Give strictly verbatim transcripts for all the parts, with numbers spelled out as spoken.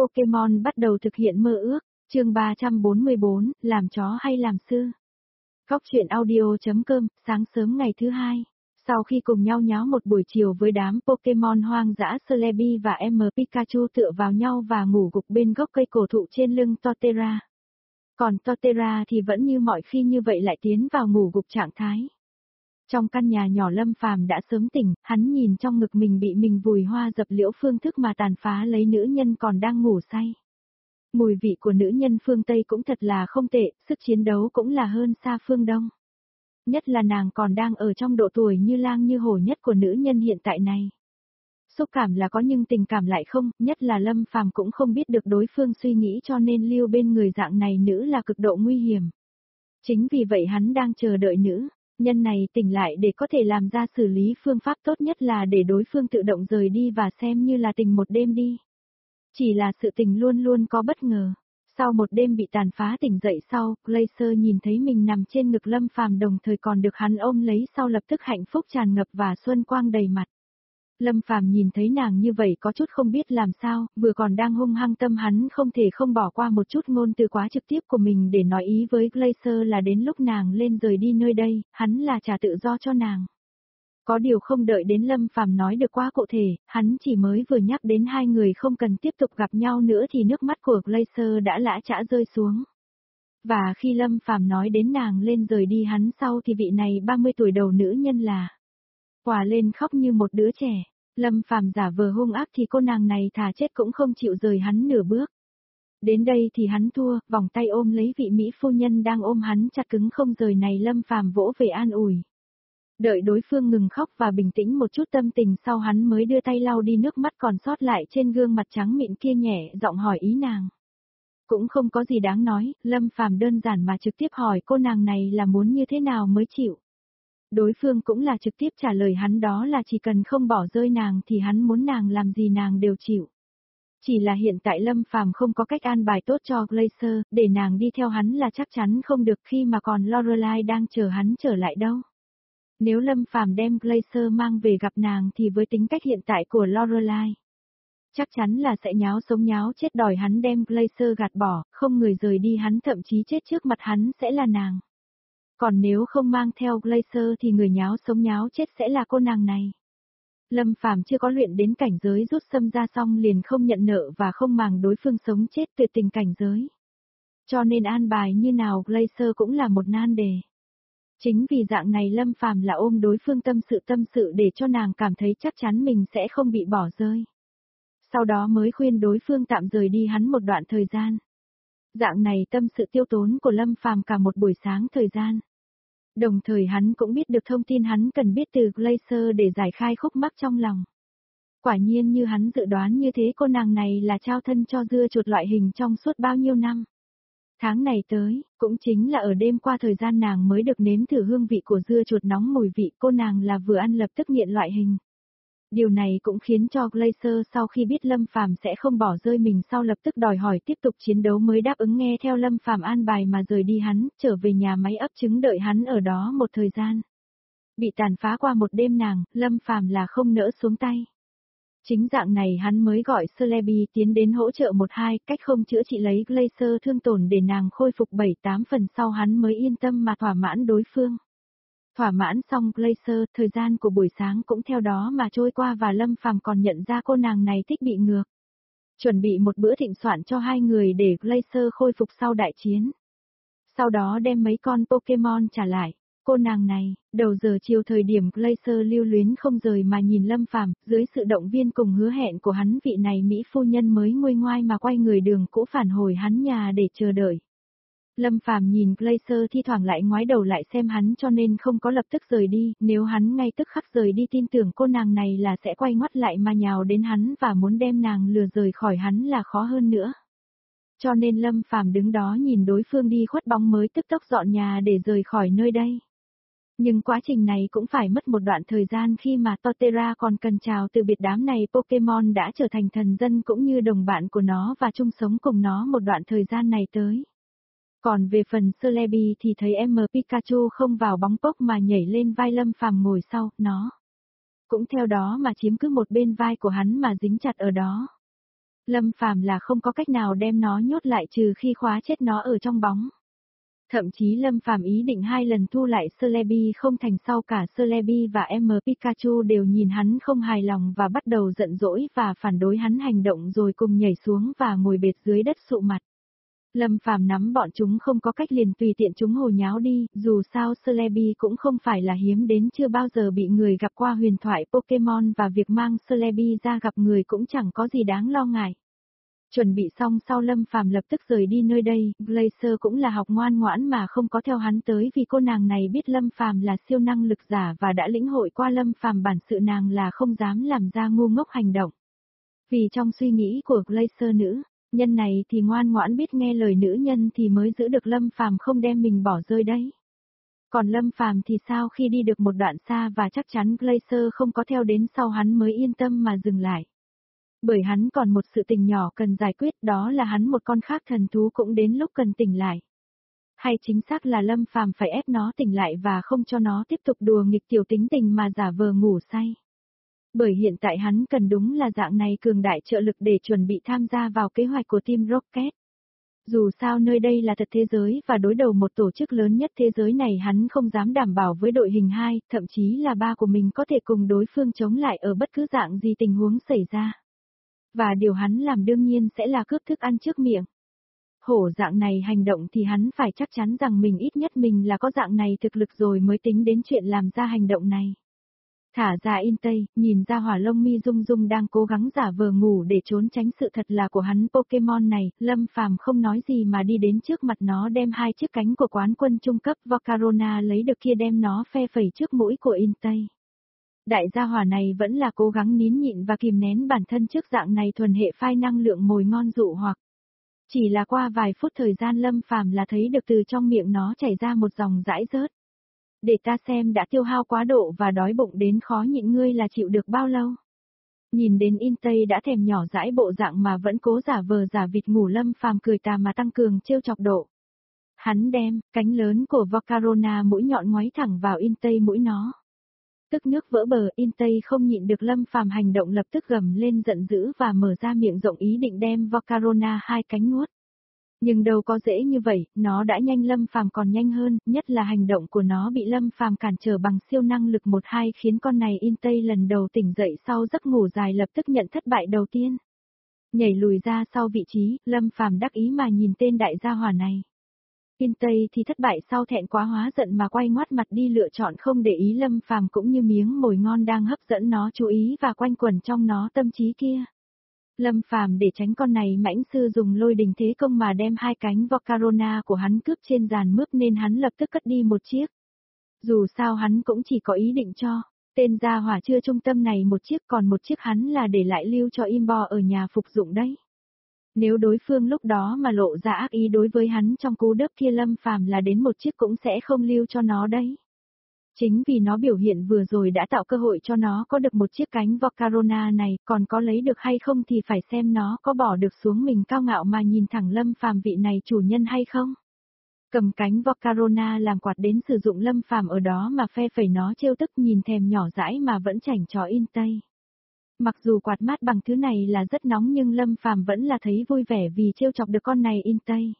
Pokemon bắt đầu thực hiện mơ ước, chương ba trăm bốn mươi bốn, làm chó hay làm sư. Góc truyện audio.com, sáng sớm ngày thứ hai. Sau khi cùng nhau nháo một buổi chiều với đám Pokemon hoang dã Celebi và em Pikachu tựa vào nhau và ngủ gục bên gốc cây cổ thụ trên lưng Torterra. Còn Torterra thì vẫn như mọi khi như vậy lại tiến vào ngủ gục trạng thái. Trong căn nhà nhỏ Lâm Phàm đã sớm tỉnh, hắn nhìn trong ngực mình bị mình vùi hoa dập liễu phương thức mà tàn phá lấy nữ nhân còn đang ngủ say. Mùi vị của nữ nhân phương Tây cũng thật là không tệ, sức chiến đấu cũng là hơn xa phương Đông. Nhất là nàng còn đang ở trong độ tuổi như lang như hổ nhất của nữ nhân hiện tại này. Xúc cảm là có nhưng tình cảm lại không, nhất là Lâm Phàm cũng không biết được đối phương suy nghĩ cho nên lưu bên người dạng này nữ là cực độ nguy hiểm. Chính vì vậy hắn đang chờ đợi nữ nhân này tỉnh lại để có thể làm ra xử lý phương pháp tốt nhất là để đối phương tự động rời đi và xem như là tình một đêm đi. Chỉ là sự tình luôn luôn có bất ngờ. Sau một đêm bị tàn phá tỉnh dậy sau, Glacier nhìn thấy mình nằm trên ngực Lâm Phàm đồng thời còn được hắn ôm lấy sau lập tức hạnh phúc tràn ngập và xuân quang đầy mặt. Lâm Phàm nhìn thấy nàng như vậy có chút không biết làm sao, vừa còn đang hung hăng tâm hắn không thể không bỏ qua một chút ngôn từ quá trực tiếp của mình để nói ý với Glacier là đến lúc nàng lên rời đi nơi đây, hắn là trả tự do cho nàng. Có điều không đợi đến Lâm Phàm nói được quá cụ thể, hắn chỉ mới vừa nhắc đến hai người không cần tiếp tục gặp nhau nữa thì nước mắt của Glacier đã lã chã rơi xuống. Và khi Lâm Phàm nói đến nàng lên rời đi hắn sau thì vị này ba mươi tuổi đầu nữ nhân là quả lên khóc như một đứa trẻ. Lâm Phàm giả vờ hung ác thì cô nàng này thà chết cũng không chịu rời hắn nửa bước. Đến đây thì hắn thua, vòng tay ôm lấy vị mỹ phu nhân đang ôm hắn chặt cứng không rời này Lâm Phàm vỗ về an ủi. Đợi đối phương ngừng khóc và bình tĩnh một chút tâm tình sau hắn mới đưa tay lau đi nước mắt còn sót lại trên gương mặt trắng mịn kia nhẹ giọng hỏi ý nàng. Cũng không có gì đáng nói, Lâm Phàm đơn giản mà trực tiếp hỏi cô nàng này là muốn như thế nào mới chịu. Đối phương cũng là trực tiếp trả lời hắn đó là chỉ cần không bỏ rơi nàng thì hắn muốn nàng làm gì nàng đều chịu. Chỉ là hiện tại Lâm Phàm không có cách an bài tốt cho Glacier, để nàng đi theo hắn là chắc chắn không được khi mà còn Lorelai đang chờ hắn trở lại đâu. Nếu Lâm Phàm đem Glacier mang về gặp nàng thì với tính cách hiện tại của Lorelai, chắc chắn là sẽ nháo sống nháo chết đòi hắn đem Glacier gạt bỏ, không người rời đi hắn thậm chí chết trước mặt hắn sẽ là nàng. Còn nếu không mang theo Glacier thì người nháo sống nháo chết sẽ là cô nàng này. Lâm Phàm chưa có luyện đến cảnh giới rút xâm ra xong liền không nhận nợ và không màng đối phương sống chết tuyệt tình cảnh giới. Cho nên an bài như nào Glacier cũng là một nan đề. Chính vì dạng này Lâm Phàm là ôm đối phương tâm sự tâm sự để cho nàng cảm thấy chắc chắn mình sẽ không bị bỏ rơi. Sau đó mới khuyên đối phương tạm rời đi hắn một đoạn thời gian. Dạng này tâm sự tiêu tốn của Lâm Phàm cả một buổi sáng thời gian. Đồng thời hắn cũng biết được thông tin hắn cần biết từ Glacier để giải khai khúc mắc trong lòng. Quả nhiên như hắn dự đoán như thế cô nàng này là trao thân cho dưa chuột loại hình trong suốt bao nhiêu năm. Tháng này tới, cũng chính là ở đêm qua thời gian nàng mới được nếm thử hương vị của dưa chuột nóng mùi vị cô nàng là vừa ăn lập tức nghiện loại hình. Điều này cũng khiến cho Glacier sau khi biết Lâm Phàm sẽ không bỏ rơi mình sau lập tức đòi hỏi tiếp tục chiến đấu mới đáp ứng nghe theo Lâm Phàm an bài mà rời đi hắn, trở về nhà máy ấp trứng đợi hắn ở đó một thời gian. Bị tàn phá qua một đêm nàng, Lâm Phàm là không nỡ xuống tay. Chính dạng này hắn mới gọi Celebi tiến đến hỗ trợ một hai cách không chữa trị lấy Glacier thương tổn để nàng khôi phục bảy tám phần sau hắn mới yên tâm mà thỏa mãn đối phương. Thỏa mãn xong Glacier, thời gian của buổi sáng cũng theo đó mà trôi qua và Lâm Phàm còn nhận ra cô nàng này thích bị ngược. Chuẩn bị một bữa thịnh soạn cho hai người để Glacier khôi phục sau đại chiến. Sau đó đem mấy con Pokemon trả lại. Cô nàng này, đầu giờ chiều thời điểm Glacier lưu luyến không rời mà nhìn Lâm Phàm, dưới sự động viên cùng hứa hẹn của hắn vị này mỹ phu nhân mới nguôi ngoai mà quay người đường cũ phản hồi hắn nhà để chờ đợi. Lâm Phàm nhìn Glacier thi thoảng lại ngoái đầu lại xem hắn cho nên không có lập tức rời đi, nếu hắn ngay tức khắc rời đi tin tưởng cô nàng này là sẽ quay ngoắt lại mà nhào đến hắn và muốn đem nàng lừa rời khỏi hắn là khó hơn nữa. Cho nên Lâm Phàm đứng đó nhìn đối phương đi khuất bóng mới tức tốc dọn nhà để rời khỏi nơi đây. Nhưng quá trình này cũng phải mất một đoạn thời gian khi mà Torterra còn cần chào từ biệt đám này Pokemon đã trở thành thần dân cũng như đồng bạn của nó và chung sống cùng nó một đoạn thời gian này tới. Còn về phần Celebi thì thấy em Pikachu không vào bóng pốc mà nhảy lên vai Lâm Phàm ngồi sau, nó cũng theo đó mà chiếm cứ một bên vai của hắn mà dính chặt ở đó. Lâm Phàm là không có cách nào đem nó nhốt lại trừ khi khóa chết nó ở trong bóng. Thậm chí Lâm Phàm ý định hai lần thu lại Celebi không thành, sau cả Celebi và em Pikachu đều nhìn hắn không hài lòng và bắt đầu giận dỗi và phản đối hắn hành động rồi cùng nhảy xuống và ngồi bệt dưới đất sụ mặt. Lâm Phàm nắm bọn chúng không có cách liền tùy tiện chúng hồ nháo đi, dù sao Celebi cũng không phải là hiếm đến chưa bao giờ bị người gặp qua huyền thoại Pokemon và việc mang Celebi ra gặp người cũng chẳng có gì đáng lo ngại. Chuẩn bị xong sau Lâm Phàm lập tức rời đi nơi đây, Glacier cũng là học ngoan ngoãn mà không có theo hắn tới vì cô nàng này biết Lâm Phàm là siêu năng lực giả và đã lĩnh hội qua Lâm Phàm bản sự nàng là không dám làm ra ngu ngốc hành động. Vì trong suy nghĩ của Glacier nữ nhân này thì ngoan ngoãn biết nghe lời nữ nhân thì mới giữ được Lâm Phàm không đem mình bỏ rơi đấy. Còn Lâm Phàm thì sao, khi đi được một đoạn xa và chắc chắn Glacier không có theo đến sau hắn mới yên tâm mà dừng lại. Bởi hắn còn một sự tình nhỏ cần giải quyết, đó là hắn một con khác thần thú cũng đến lúc cần tỉnh lại. Hay chính xác là Lâm Phàm phải ép nó tỉnh lại và không cho nó tiếp tục đùa nghịch tiểu tính tình mà giả vờ ngủ say. Bởi hiện tại hắn cần đúng là dạng này cường đại trợ lực để chuẩn bị tham gia vào kế hoạch của Team Rocket. Dù sao nơi đây là thật thế giới và đối đầu một tổ chức lớn nhất thế giới này, hắn không dám đảm bảo với đội hình hai, thậm chí là ba của mình có thể cùng đối phương chống lại ở bất cứ dạng gì tình huống xảy ra. Và điều hắn làm đương nhiên sẽ là cướp thức ăn trước miệng. Hổ dạng này hành động thì hắn phải chắc chắn rằng mình ít nhất mình là có dạng này thực lực rồi mới tính đến chuyện làm ra hành động này. Thả ra Intei, nhìn ra hỏa lông mi rung rung đang cố gắng giả vờ ngủ để trốn tránh sự thật là của hắn Pokemon này, Lâm Phàm không nói gì mà đi đến trước mặt nó, đem hai chiếc cánh của quán quân trung cấp Volcarona lấy được kia đem nó phe phẩy trước mũi của Intei. Đại gia hỏa này vẫn là cố gắng nín nhịn và kìm nén bản thân trước dạng này thuần hệ phai năng lượng mồi ngon dụ hoặc. Chỉ là qua vài phút thời gian Lâm Phàm là thấy được từ trong miệng nó chảy ra một dòng dãi rớt. Để ta xem đã tiêu hao quá độ và đói bụng đến khó nhịn ngươi là chịu được bao lâu. Nhìn đến Intei đã thèm nhỏ dãi bộ dạng mà vẫn cố giả vờ giả vịt ngủ, Lâm Phàm cười tà mà tăng cường trêu chọc độ. Hắn đem cánh lớn của Volcarona mũi nhọn ngoáy thẳng vào Intei mũi nó. Tức nước vỡ bờ, Intei không nhịn được Lâm Phàm hành động lập tức gầm lên giận dữ và mở ra miệng rộng ý định đem Volcarona hai cánh nuốt. Nhưng đâu có dễ như vậy, nó đã nhanh Lâm Phàm còn nhanh hơn, nhất là hành động của nó bị Lâm Phàm cản trở bằng siêu năng lực một hai khiến con này Intei lần đầu tỉnh dậy sau giấc ngủ dài lập tức nhận thất bại đầu tiên. Nhảy lùi ra sau vị trí, Lâm Phàm đắc ý mà nhìn tên đại gia hỏa này. Intei thì thất bại sau thẹn quá hóa giận mà quay ngoắt mặt đi, lựa chọn không để ý Lâm Phàm cũng như miếng mồi ngon đang hấp dẫn nó chú ý và quanh quẩn trong nó tâm trí kia. Lâm Phàm để tránh con này mãnh sư dùng lôi đình thế công mà đem hai cánh Volcarona của hắn cướp trên giàn mướp nên hắn lập tức cất đi một chiếc. Dù sao hắn cũng chỉ có ý định cho tên gia hỏa chưa trung tâm này một chiếc, còn một chiếc hắn là để lại lưu cho Imbo ở nhà phục dụng đấy. Nếu đối phương lúc đó mà lộ ra ác ý đối với hắn trong cú đớp kia, Lâm Phàm là đến một chiếc cũng sẽ không lưu cho nó đấy. Chính vì nó biểu hiện vừa rồi đã tạo cơ hội cho nó có được một chiếc cánh Volcarona này, còn có lấy được hay không thì phải xem nó có bỏ được xuống mình cao ngạo mà nhìn thẳng Lâm Phàm vị này chủ nhân hay không. Cầm cánh Volcarona làm quạt đến sử dụng, Lâm Phàm ở đó mà phe phẩy nó trêu tức nhìn thèm nhỏ dãi mà vẫn chảnh chó Intei. Mặc dù quạt mát bằng thứ này là rất nóng nhưng Lâm Phàm vẫn là thấy vui vẻ vì trêu chọc được con này Intei.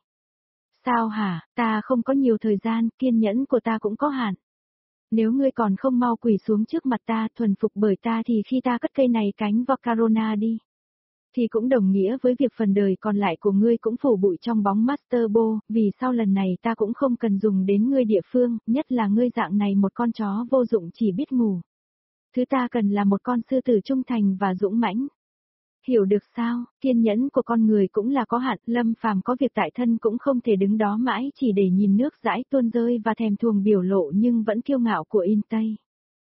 Sao hả, ta không có nhiều thời gian, kiên nhẫn của ta cũng có hạn. Nếu ngươi còn không mau quỳ xuống trước mặt ta, thuần phục bởi ta, thì khi ta cất cây này cánh Volcarona đi, thì cũng đồng nghĩa với việc phần đời còn lại của ngươi cũng phủ bụi trong bóng Master Ball, vì sau lần này ta cũng không cần dùng đến ngươi địa phương, nhất là ngươi dạng này một con chó vô dụng chỉ biết ngủ. Thứ ta cần là một con sư tử trung thành và dũng mãnh. Hiểu được sao, kiên nhẫn của con người cũng là có hạn, Lâm Phàm có việc tại thân cũng không thể đứng đó mãi chỉ để nhìn nước dãi tuôn rơi và thèm thuồng biểu lộ nhưng vẫn kiêu ngạo của Intei.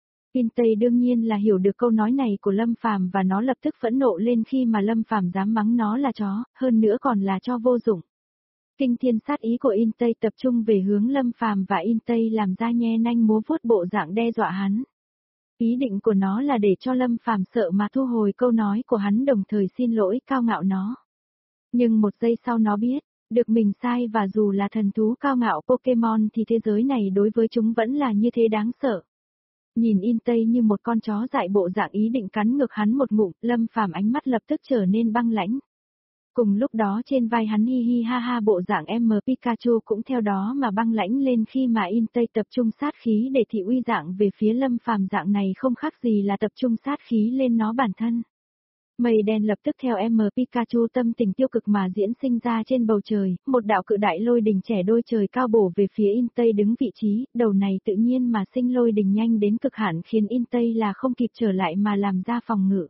Intei đương nhiên là hiểu được câu nói này của Lâm Phàm và nó lập tức phẫn nộ lên khi mà Lâm Phàm dám mắng nó là chó, hơn nữa còn là cho vô dụng. Kinh thiên sát ý của Intei tập trung về hướng Lâm Phàm và Intei làm ra nhe nanh múa vuốt bộ dạng đe dọa hắn. Ý định của nó là để cho Lâm Phàm sợ mà thu hồi câu nói của hắn, đồng thời xin lỗi cao ngạo nó. Nhưng một giây sau nó biết được mình sai và dù là thần thú cao ngạo Pokemon thì thế giới này đối với chúng vẫn là như thế đáng sợ. Nhìn Intei như một con chó dại bộ dạng ý định cắn ngược hắn một ngụm, Lâm Phàm ánh mắt lập tức trở nên băng lãnh. Cùng lúc đó trên vai hắn hi hi ha ha bộ dạng M Pikachu cũng theo đó mà băng lãnh lên khi mà Intei tập trung sát khí để thị uy dạng về phía Lâm Phàm, dạng này không khác gì là tập trung sát khí lên nó bản thân. Mây đen lập tức theo M Pikachu tâm tình tiêu cực mà diễn sinh ra trên bầu trời, một đạo cự đại lôi đình trẻ đôi trời cao bổ về phía Intei đứng vị trí, đầu này tự nhiên mà sinh lôi đình nhanh đến cực hạn khiến Intei là không kịp trở lại mà làm ra phòng ngự.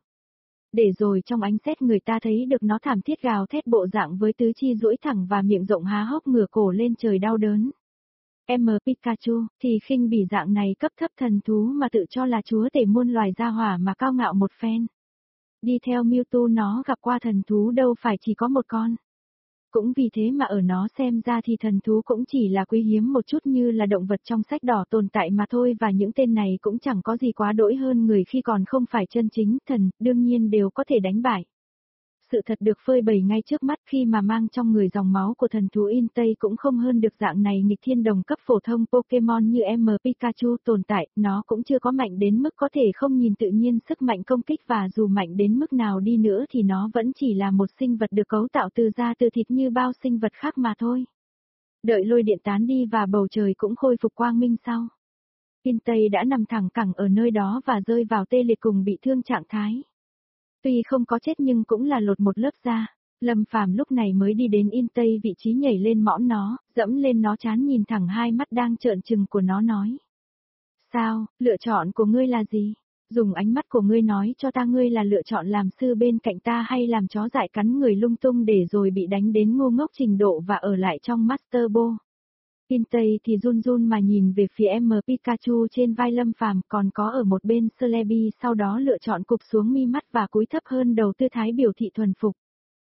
Để rồi trong ánh sét người ta thấy được nó thảm thiết gào thét bộ dạng với tứ chi duỗi thẳng và miệng rộng há hốc ngửa cổ lên trời đau đớn. M Pikachu thì khinh bỉ dạng này cấp thấp thần thú mà tự cho là chúa tể muôn loài gia hỏa mà cao ngạo một phen. Đi theo Mewtwo nó gặp qua thần thú đâu phải chỉ có một con. Cũng vì thế mà ở nó xem ra thì thần thú cũng chỉ là quý hiếm một chút như là động vật trong sách đỏ tồn tại mà thôi, và những tên này cũng chẳng có gì quá đỗi hơn người khi còn không phải chân chính thần, đương nhiên đều có thể đánh bại. Sự thật được phơi bày ngay trước mắt khi mà mang trong người dòng máu của thần thú Intei cũng không hơn được dạng này nghịch thiên đồng cấp phổ thông Pokemon như M Pikachu tồn tại, nó cũng chưa có mạnh đến mức có thể không nhìn tự nhiên sức mạnh công kích, và dù mạnh đến mức nào đi nữa thì nó vẫn chỉ là một sinh vật được cấu tạo từ da từ thịt như bao sinh vật khác mà thôi. Đợi lôi điện tán đi và bầu trời cũng khôi phục quang minh sau. Intei đã nằm thẳng cẳng ở nơi đó và rơi vào tê liệt cùng bị thương trạng thái. Tuy không có chết nhưng cũng là lột một lớp da. Lâm Phàm lúc này mới đi đến Intei vị trí nhảy lên mõm nó, dẫm lên nó chán nhìn thẳng hai mắt đang trợn trừng của nó nói. Sao, lựa chọn của ngươi là gì? Dùng ánh mắt của ngươi nói cho ta ngươi là lựa chọn làm sư bên cạnh ta hay làm chó dại cắn người lung tung để rồi bị đánh đến ngu ngốc trình độ và ở lại trong Master Ball. Intei thì run run mà nhìn về phía M Pikachu trên vai Lâm Phàm, còn có ở một bên Celebi sau đó lựa chọn cụp xuống mi mắt và cúi thấp hơn đầu tư thái biểu thị thuần phục.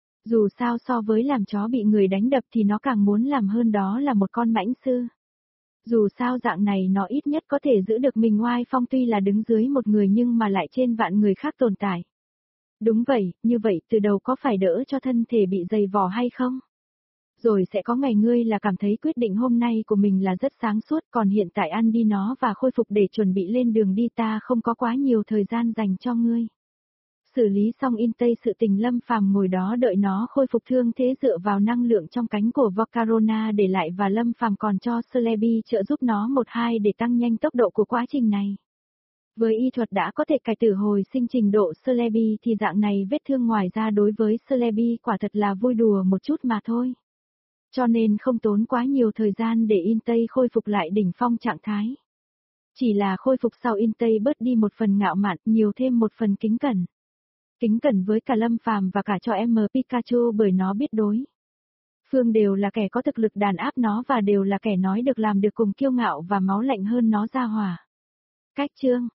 Dù sao so với làm chó bị người đánh đập thì nó càng muốn làm hơn đó là một con mãnh sư. Dù sao dạng này nó ít nhất có thể giữ được mình oai phong, tuy là đứng dưới một người nhưng mà lại trên vạn người khác tồn tại. Đúng vậy, như vậy từ đầu có phải đỡ cho thân thể bị dày vò hay không? Rồi sẽ có ngày ngươi là cảm thấy quyết định hôm nay của mình là rất sáng suốt, còn hiện tại ăn đi nó và khôi phục để chuẩn bị lên đường đi, ta không có quá nhiều thời gian dành cho ngươi. Xử lý xong Intei sự tình, Lâm Phàm ngồi đó đợi nó khôi phục thương thế dựa vào năng lượng trong cánh của Volcarona để lại, và Lâm Phàm còn cho Celebi trợ giúp nó một hai để tăng nhanh tốc độ của quá trình này. Với y thuật đã có thể cải tử hồi sinh trình độ Celebi thì dạng này vết thương ngoài ra đối với Celebi quả thật là vui đùa một chút mà thôi. Cho nên không tốn quá nhiều thời gian để Intei khôi phục lại đỉnh phong trạng thái. Chỉ là khôi phục sau Intei bớt đi một phần ngạo mạn, nhiều thêm một phần kính cẩn. Kính cẩn với cả Lâm Phàm và cả cho M Pikachu bởi nó biết đối phương đều là kẻ có thực lực đàn áp nó và đều là kẻ nói được làm được cùng kiêu ngạo và máu lạnh hơn nó ra hỏa. Cách chương